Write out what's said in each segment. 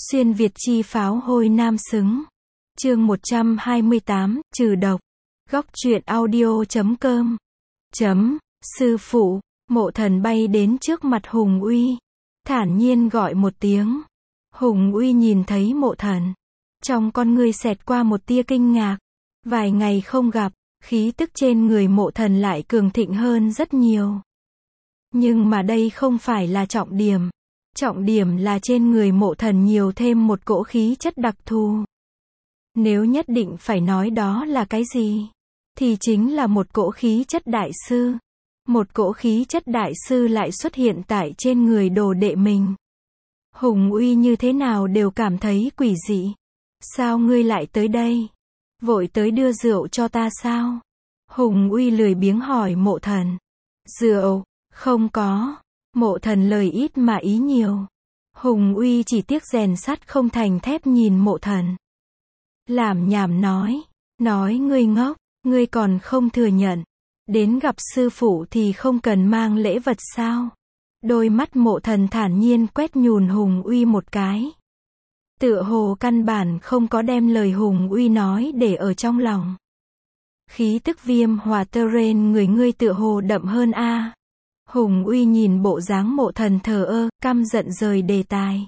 Xuyên Việt chi pháo hôi nam xứng. Chương 128, trừ độc. Góc truyện audio.com. Sư phụ, Mộ Thần bay đến trước mặt Hùng Uy, thản nhiên gọi một tiếng. Hùng Uy nhìn thấy Mộ Thần, trong con ngươi xẹt qua một tia kinh ngạc. Vài ngày không gặp, khí tức trên người Mộ Thần lại cường thịnh hơn rất nhiều. Nhưng mà đây không phải là trọng điểm. Trọng điểm là trên người Mộ Thần nhiều thêm một cỗ khí chất đặc thù. Nếu nhất định phải nói đó là cái gì, thì chính là một cỗ khí chất đại sư. Một cỗ khí chất đại sư lại xuất hiện tại trên người đồ đệ mình. Hùng Uy như thế nào đều cảm thấy quỷ dị. Sao ngươi lại tới đây? Vội tới đưa rượu cho ta sao? Hùng Uy lười biếng hỏi Mộ Thần. Rượu? Không có. Mộ Thần lời ít mà ý nhiều. Hùng Uy chỉ tiếc rèn sắt không thành thép nhìn Mộ Thần. Lảm nhảm nói ngươi ngốc, ngươi còn không thừa nhận. Đến gặp sư phụ thì không cần mang lễ vật sao? Đôi mắt Mộ Thần thản nhiên quét nhùn Hùng Uy một cái. Tựa hồ căn bản không có đem lời Hùng Uy nói để ở trong lòng. Khí tức viêm hòa tơ rên người ngươi tựa hồ đậm hơn a. Hùng Uy nhìn bộ dáng Mộ Thần thờ ơ, căm giận rời đề tài.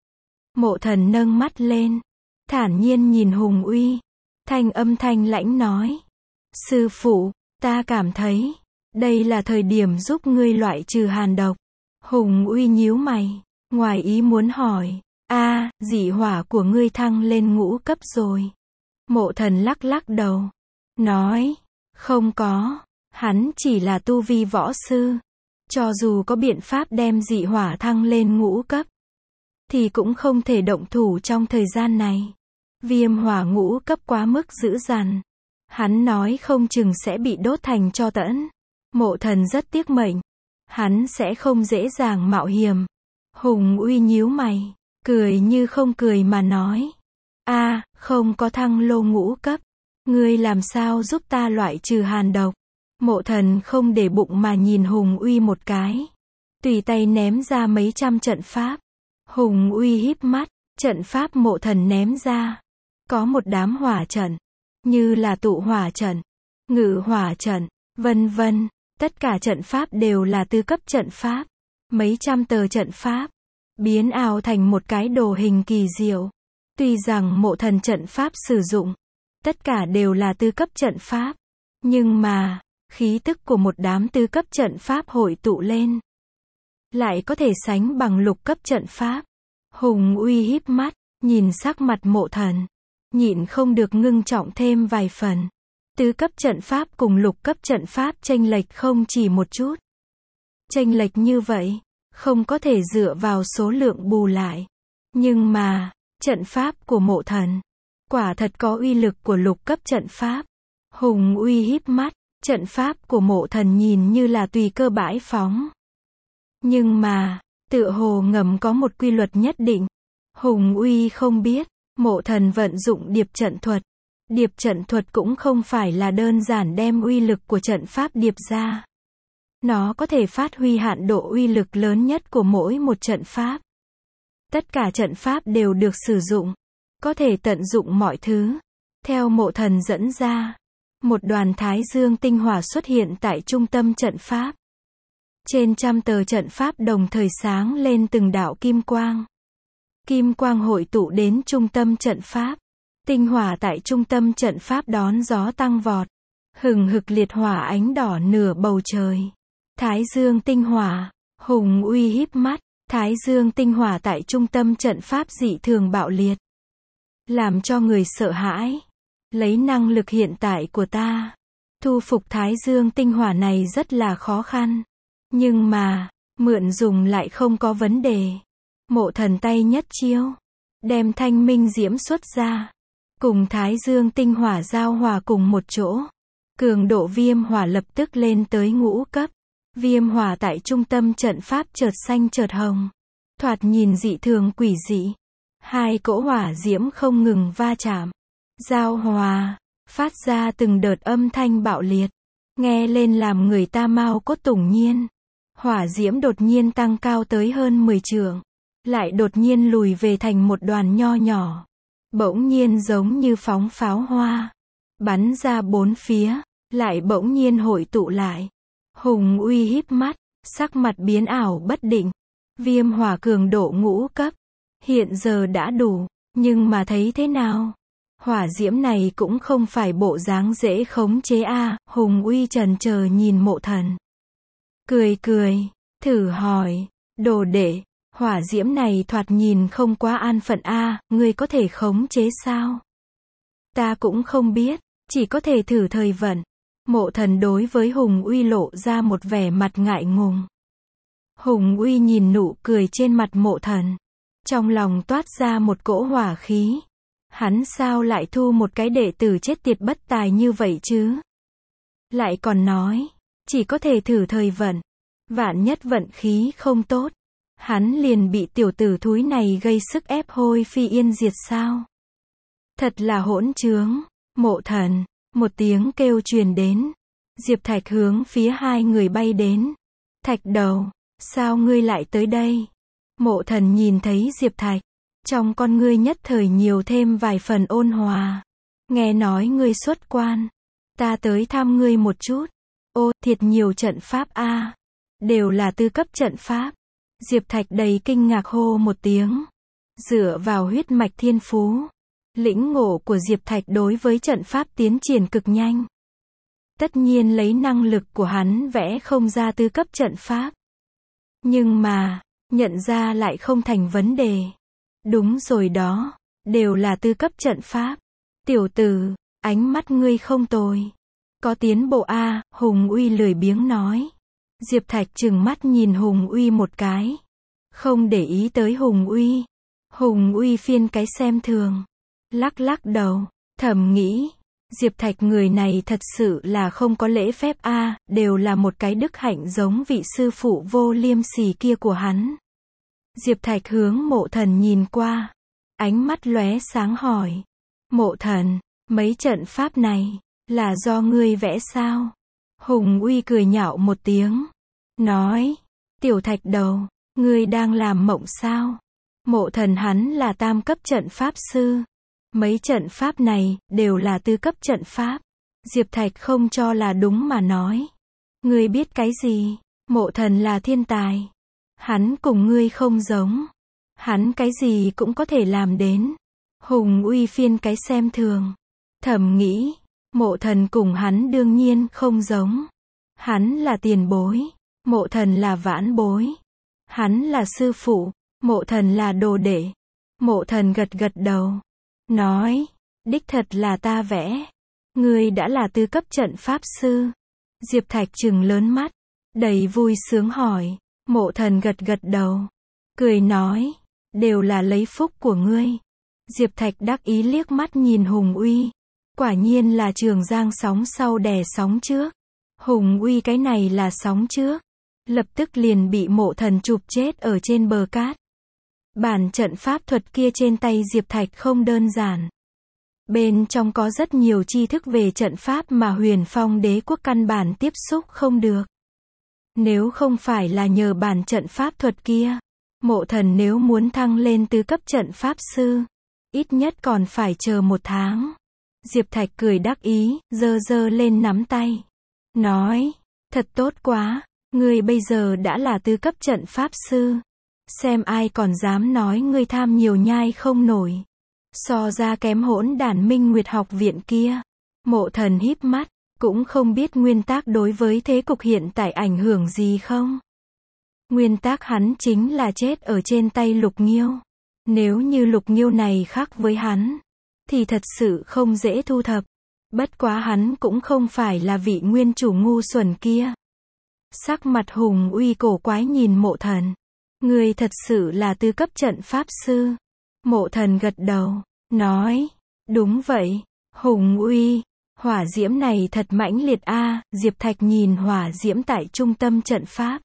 Mộ Thần nâng mắt lên, thản nhiên nhìn Hùng Uy, thanh âm thanh lãnh nói. Sư phụ, ta cảm thấy, đây là thời điểm giúp ngươi loại trừ hàn độc. Hùng Uy nhíu mày, ngoài ý muốn hỏi, dị hỏa của ngươi thăng lên ngũ cấp rồi. Mộ Thần lắc lắc đầu, nói, không có, hắn chỉ là tu vi võ sư. Cho dù có biện pháp đem dị hỏa thăng lên ngũ cấp, thì cũng không thể động thủ trong thời gian này. Viêm hỏa ngũ cấp quá mức dữ dằn. Hắn nói không chừng sẽ bị đốt thành tro tẫn. Mộ Thần rất tiếc mệnh. Hắn sẽ không dễ dàng mạo hiểm. Hùng Uy nhíu mày, cười như không cười mà nói. Không có thăng lô ngũ cấp. Ngươi làm sao giúp ta loại trừ hàn độc? Mộ Thần không để bụng mà nhìn Hùng Uy một cái. Tùy tay ném ra mấy trăm trận pháp. Hùng Uy híp mắt, trận pháp Mộ Thần ném ra. Có một đám hỏa trận. Như là tụ hỏa trận, ngự hỏa trận, vân vân. Tất cả trận pháp đều là tứ cấp trận pháp. Mấy trăm tờ trận pháp. Biến ảo thành một cái đồ hình kỳ diệu. Tuy rằng Mộ Thần trận pháp sử dụng. Tất cả đều là tứ cấp trận pháp. Nhưng mà, khí tức của một đám tứ cấp trận pháp hội tụ lên, lại có thể sánh bằng lục cấp trận pháp. Hùng Uy híp mắt, nhìn sắc mặt Mộ Thần, nhịn không được ngưng trọng thêm vài phần. Tứ cấp trận pháp cùng lục cấp trận pháp chênh lệch không chỉ một chút. Chênh lệch như vậy, không có thể dựa vào số lượng bù lại. Nhưng mà, trận pháp của Mộ Thần, quả thật có uy lực của lục cấp trận pháp. Hùng Uy híp mắt. Trận pháp của Mộ Thần nhìn như là tùy cơ bãi phóng. Nhưng mà, tựa hồ ngầm có một quy luật nhất định. Hùng Uy không biết, Mộ Thần vận dụng điệp trận thuật. Điệp trận thuật cũng không phải là đơn giản đem uy lực của trận pháp điệp ra. Nó có thể phát huy hạn độ uy lực lớn nhất của mỗi một trận pháp. Tất cả trận pháp đều được sử dụng. Có thể tận dụng mọi thứ. Theo Mộ Thần dẫn ra. Một đoàn thái dương tinh hỏa xuất hiện tại trung tâm trận pháp. Trên trăm tờ trận pháp đồng thời sáng lên từng đạo kim quang. Kim quang hội tụ đến trung tâm trận pháp. Tinh hỏa tại trung tâm trận pháp đón gió tăng vọt. Hừng hực liệt hỏa ánh đỏ nửa bầu trời. Thái dương tinh hỏa. Hùng Uy híp mắt. Thái dương tinh hỏa tại trung tâm trận pháp dị thường bạo liệt. Làm cho người sợ hãi. Lấy năng lực hiện tại của ta, thu phục thái dương tinh hỏa này rất là khó khăn. Nhưng mà, mượn dùng lại không có vấn đề. Mộ Thần tay nhất chiêu, đem thanh minh diễm xuất ra. Cùng thái dương tinh hỏa giao hòa cùng một chỗ. Cường độ viêm hỏa lập tức lên tới ngũ cấp. Viêm hỏa tại trung tâm trận pháp chợt xanh chợt hồng. Thoạt nhìn dị thường quỷ dị. Hai cỗ hỏa diễm không ngừng va chạm. Giao hòa, phát ra từng đợt âm thanh bạo liệt, nghe lên làm người ta mao cốt tủng nhiên. Hỏa diễm đột nhiên tăng cao tới hơn 10 trượng, lại đột nhiên lùi về thành một đoàn nho nhỏ. Bỗng nhiên giống như phóng pháo hoa, bắn ra bốn phía, lại bỗng nhiên hội tụ lại. Hùng Uy híp mắt, sắc mặt biến ảo bất định. Viêm hỏa cường độ ngũ cấp, hiện giờ đã đủ, nhưng mà thấy thế nào? Hỏa diễm này cũng không phải bộ dáng dễ khống chế a. Hùng Uy chần chờ nhìn Mộ Thần. Cười cười, thử hỏi, đồ đệ, hỏa diễm này thoạt nhìn không quá an phận a, ngươi có thể khống chế sao? Ta cũng không biết, chỉ có thể thử thời vận. Mộ Thần đối với Hùng Uy lộ ra một vẻ mặt ngại ngùng. Hùng Uy nhìn nụ cười trên mặt Mộ Thần, trong lòng toát ra một cỗ hỏa khí. Hắn sao lại thu một cái đệ tử chết tiệt bất tài như vậy chứ? Lại còn nói, chỉ có thể thử thời vận. Vạn nhất vận khí không tốt, hắn liền bị tiểu tử thúi này gây sức ép hôi phi yên diệt sao? Thật là hỗn trướng. Mộ Thần, một tiếng kêu truyền đến. Diệp Thạch hướng phía hai người bay đến. Thạch đầu, sao ngươi lại tới đây? Mộ Thần nhìn thấy Diệp Thạch, trong con ngươi nhất thời nhiều thêm vài phần ôn hòa. Nghe nói ngươi xuất quan, ta tới thăm ngươi một chút. Ô, thiệt nhiều trận pháp a, đều là tư cấp trận pháp. Diệp Thạch đầy kinh ngạc hô một tiếng. Dựa vào huyết mạch thiên phú, lĩnh ngộ của Diệp Thạch đối với trận pháp tiến triển cực nhanh. Tất nhiên lấy năng lực của hắn vẽ không ra tư cấp trận pháp. Nhưng mà, nhận ra lại không thành vấn đề. Đúng rồi đó, đều là tư cấp trận pháp. Tiểu tử, ánh mắt ngươi không tồi. Có tiến bộ a. Hùng Uy lười biếng nói. Diệp Thạch trừng mắt nhìn Hùng Uy một cái. Không để ý tới Hùng Uy. Hùng Uy phiên cái xem thường. Lắc lắc đầu, thầm nghĩ. Diệp Thạch người này thật sự là không có lễ phép a, đều là một cái đức hạnh giống vị sư phụ vô liêm sỉ kia của hắn. Diệp Thạch hướng Mộ Thần nhìn qua. Ánh mắt lóe sáng hỏi. Mộ Thần, mấy trận pháp này, là do ngươi vẽ sao? Hùng Uy cười nhạo một tiếng. Nói, tiểu Thạch đầu, ngươi đang làm mộng sao? Mộ Thần hắn là tam cấp trận pháp sư. Mấy trận pháp này, đều là tư cấp trận pháp. Diệp Thạch không cho là đúng mà nói. Ngươi biết cái gì? Mộ Thần là thiên tài. Hắn cùng ngươi không giống. Hắn cái gì cũng có thể làm đến. Hùng Uy phiên cái xem thường. Thầm nghĩ, Mộ Thần cùng hắn đương nhiên không giống. Hắn là tiền bối. Mộ Thần là vãn bối. Hắn là sư phụ. Mộ Thần là đồ đệ. Mộ Thần gật gật đầu. Nói, đích thật là ta vẽ. Ngươi đã là tư cấp trận pháp sư. Diệp Thạch trừng lớn mắt, đầy vui sướng hỏi. Mộ Thần gật gật đầu, cười nói, đều là lấy phúc của ngươi. Diệp Thạch đắc ý liếc mắt nhìn Hùng Uy. Quả nhiên là Trường Giang sóng sau đè sóng trước. Hùng Uy cái này là sóng trước. Lập tức liền bị Mộ Thần chụp chết ở trên bờ cát. Bản trận pháp thuật kia trên tay Diệp Thạch không đơn giản. Bên trong có rất nhiều tri thức về trận pháp mà Huyền Phong Đế quốc căn bản tiếp xúc không được. Nếu không phải là nhờ bản trận pháp thuật kia, Mộ Thần nếu muốn thăng lên tứ cấp trận pháp sư, ít nhất còn phải chờ 1 tháng. Diệp Thạch cười đắc ý, giơ giơ lên nắm tay. Nói, thật tốt quá, ngươi bây giờ đã là tứ cấp trận pháp sư. Xem ai còn dám nói ngươi tham nhiều nhai không nổi. So ra kém hỗn đản Minh Nguyệt học viện kia. Mộ Thần híp mắt, cũng không biết nguyên tắc đối với thế cục hiện tại ảnh hưởng gì không. Nguyên tắc hắn chính là chết ở trên tay Lục Nghiêu. Nếu như Lục Nghiêu này khác với hắn, thì thật sự không dễ thu thập. Bất quá hắn cũng không phải là vị nguyên chủ ngu xuẩn kia. Sắc mặt Hùng Uy cổ quái nhìn Mộ Thần. Ngươi thật sự là tứ cấp trận pháp sư. Mộ Thần gật đầu, nói, đúng vậy, Hùng Uy, hỏa diễm này thật mãnh liệt a. Diệp Thạch nhìn hỏa diễm tại trung tâm trận pháp.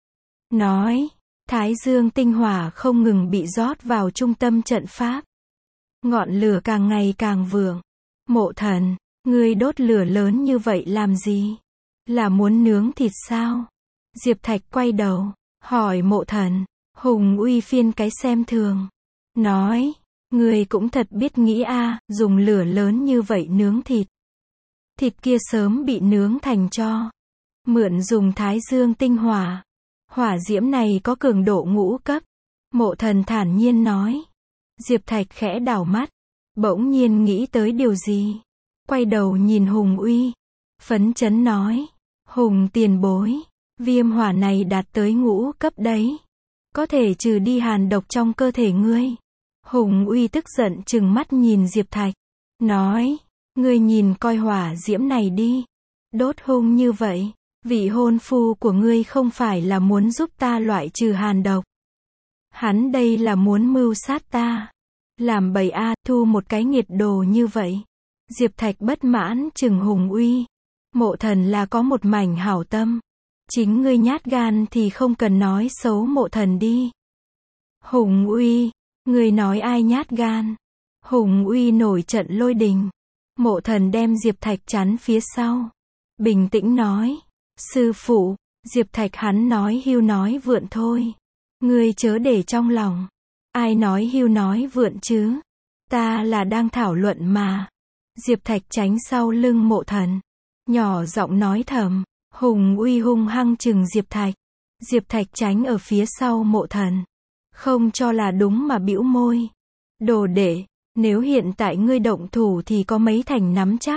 Nói, Thái Dương tinh hỏa không ngừng bị rót vào trung tâm trận pháp. Ngọn lửa càng ngày càng vượng. Mộ Thần, ngươi đốt lửa lớn như vậy làm gì? Là muốn nướng thịt sao? Diệp Thạch quay đầu, hỏi Mộ Thần. Hùng Uy phiên cái xem thường. Nói, ngươi cũng thật biết nghĩ a, dùng lửa lớn như vậy nướng thịt. Thịt kia sớm bị nướng thành tro. Mượn dùng thái dương tinh hỏa. Hỏa diễm này có cường độ ngũ cấp. Mộ Thần thản nhiên nói. Diệp Thạch khẽ đảo mắt. Bỗng nhiên nghĩ tới điều gì. Quay đầu nhìn Hùng Uy. Phấn chấn nói. Hùng tiền bối. Viêm hỏa này đạt tới ngũ cấp đấy. Có thể trừ đi hàn độc trong cơ thể ngươi. Hùng Uy tức giận trừng mắt nhìn Diệp Thạch. Nói. Ngươi nhìn coi hỏa diễm này đi. Đốt hung như vậy. Vị hôn phu của ngươi không phải là muốn giúp ta loại trừ hàn độc. Hắn đây là muốn mưu sát ta. Làm bậy a, thu một cái nghiệt đồ như vậy. Diệp Thạch bất mãn trừng Hùng Uy. Mộ Thần là có một mảnh hảo tâm. Chính ngươi nhát gan thì không cần nói xấu Mộ Thần đi. Hùng Uy, ngươi nói ai nhát gan? Hùng Uy nổi trận lôi đình. Mộ Thần đem Diệp Thạch chắn phía sau. Bình tĩnh nói. Sư phụ, Diệp Thạch hắn nói hưu nói vượn thôi. Ngươi chớ để trong lòng. Ai nói hưu nói vượn chứ? Ta là đang thảo luận mà. Diệp Thạch tránh sau lưng Mộ Thần. Nhỏ giọng nói thầm. Hùng Uy hung hăng chừng Diệp Thạch. Diệp Thạch tránh ở phía sau Mộ Thần. Không cho là đúng mà bĩu môi. Đồ đệ, nếu hiện tại ngươi động thủ thì có mấy thành nắm chắc?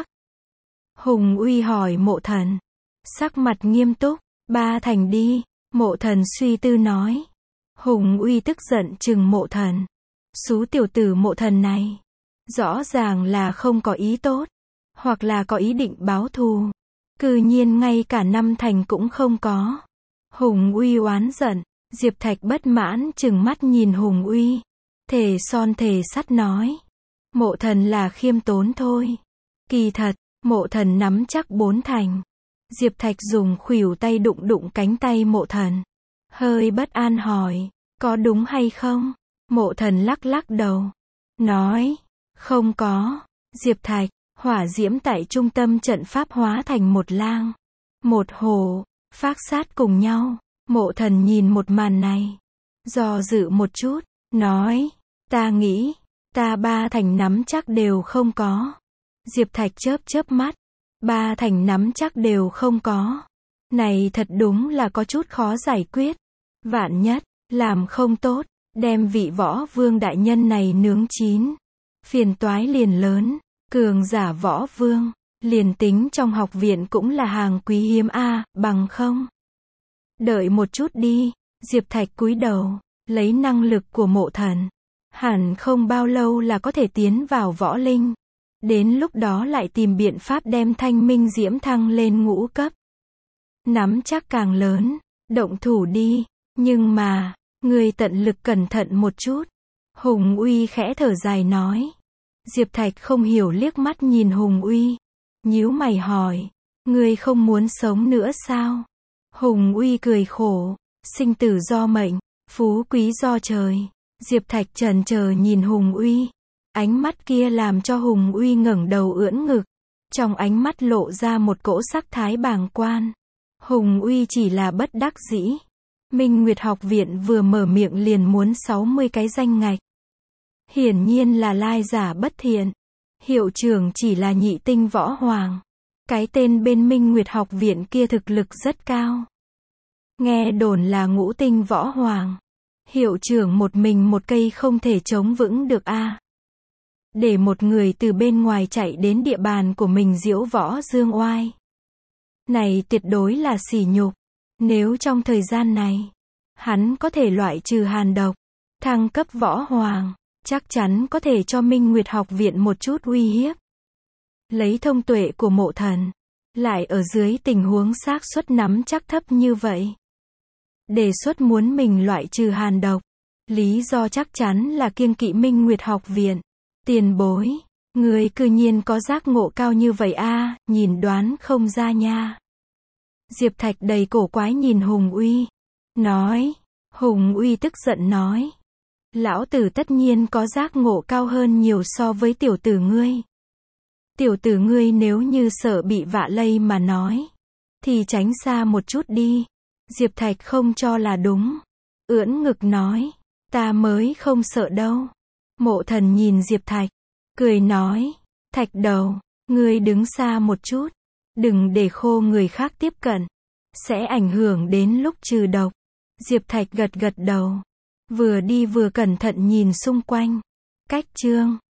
Hùng Uy hỏi Mộ Thần. Sắc mặt nghiêm túc. 3 thành đi. Mộ Thần suy tư nói. Hùng Uy tức giận chừng Mộ Thần. Xú tiểu tử Mộ Thần này. Rõ ràng là không có ý tốt. Hoặc là có ý định báo thù. Cư nhiên ngay cả 5 thành cũng không có. Hùng Uy oán giận. Diệp Thạch bất mãn chừng mắt nhìn Hùng Uy. Thề son thề sắt nói. Mộ Thần là khiêm tốn thôi. Kỳ thật, Mộ Thần nắm chắc 4 thành. Diệp Thạch dùng khuỷu tay đụng đụng cánh tay Mộ Thần. Hơi bất an hỏi. Có đúng hay không? Mộ Thần lắc lắc đầu. Nói. Không có. Diệp Thạch. Hỏa diễm tại trung tâm trận pháp hóa thành một lang. Một hổ. Phác sát cùng nhau. Mộ Thần nhìn một màn này. Do dự một chút. Nói. Ta nghĩ. Ta 3 thành nắm chắc đều không có. Diệp Thạch chớp chớp mắt. 3 thành nắm chắc đều không có. Này thật đúng là có chút khó giải quyết. Vạn nhất, làm không tốt, đem vị võ vương đại nhân này nướng chín. Phiền toái liền lớn. Cường giả võ vương, liền tính trong học viện cũng là hàng quý hiếm a, bằng không? Đợi một chút đi. Diệp Thạch cúi đầu, lấy năng lực của Mộ Thần. Hẳn không bao lâu là có thể tiến vào võ linh. Đến lúc đó lại tìm biện pháp đem thanh minh diễm thăng lên ngũ cấp. Nắm chắc càng lớn, động thủ đi. Nhưng mà, người tận lực cẩn thận một chút. Hùng Uy khẽ thở dài nói. Diệp Thạch không hiểu liếc mắt nhìn Hùng Uy. Nhíu mày hỏi. Ngươi không muốn sống nữa sao? Hùng Uy cười khổ. Sinh tử do mệnh, phú quý do trời. Diệp Thạch chần chờ nhìn Hùng Uy. Ánh mắt kia làm cho Hùng Uy ngẩng đầu ưỡn ngực. Trong ánh mắt lộ ra một cỗ sắc thái bàng quan. Hùng Uy chỉ là bất đắc dĩ. Minh Nguyệt học viện vừa mở miệng liền muốn 60 cái danh ngạch. Hiển nhiên là lai giả bất thiện. Hiệu trưởng chỉ là nhị tinh võ hoàng. Cái tên bên Minh Nguyệt học viện kia thực lực rất cao. Nghe đồn là ngũ tinh võ hoàng. Hiệu trưởng một mình một cây không thể chống vững được a. Để một người từ bên ngoài chạy đến địa bàn của mình diễu võ dương oai. Này tuyệt đối là sỉ nhục. Nếu trong thời gian này, hắn có thể loại trừ hàn độc, thăng cấp võ hoàng, chắc chắn có thể cho Minh Nguyệt học viện một chút uy hiếp. Lấy thông tuệ của Mộ Thần, lại ở dưới tình huống xác suất nắm chắc thấp như vậy. Đề xuất muốn mình loại trừ hàn độc. Lý do chắc chắn là kiêng kỵ Minh Nguyệt học viện. Tiền bối, người cư nhiên có giác ngộ cao như vậy a, nhìn đoán không ra nha. Diệp Thạch đầy cổ quái nhìn Hùng Uy. Nói. Hùng Uy tức giận nói. Lão tử tất nhiên có giác ngộ cao hơn nhiều so với tiểu tử ngươi. Tiểu tử ngươi nếu như sợ bị vạ lây mà nói, thì tránh xa một chút đi. Diệp Thạch không cho là đúng. ưỡn ngực nói, ta mới không sợ đâu. Mộ Thần nhìn Diệp Thạch, cười nói, Thạch đầu, ngươi đứng xa một chút, đừng để khô người khác tiếp cận, sẽ ảnh hưởng đến lúc trừ độc. Diệp Thạch gật gật đầu, vừa đi vừa cẩn thận nhìn xung quanh. Cách chương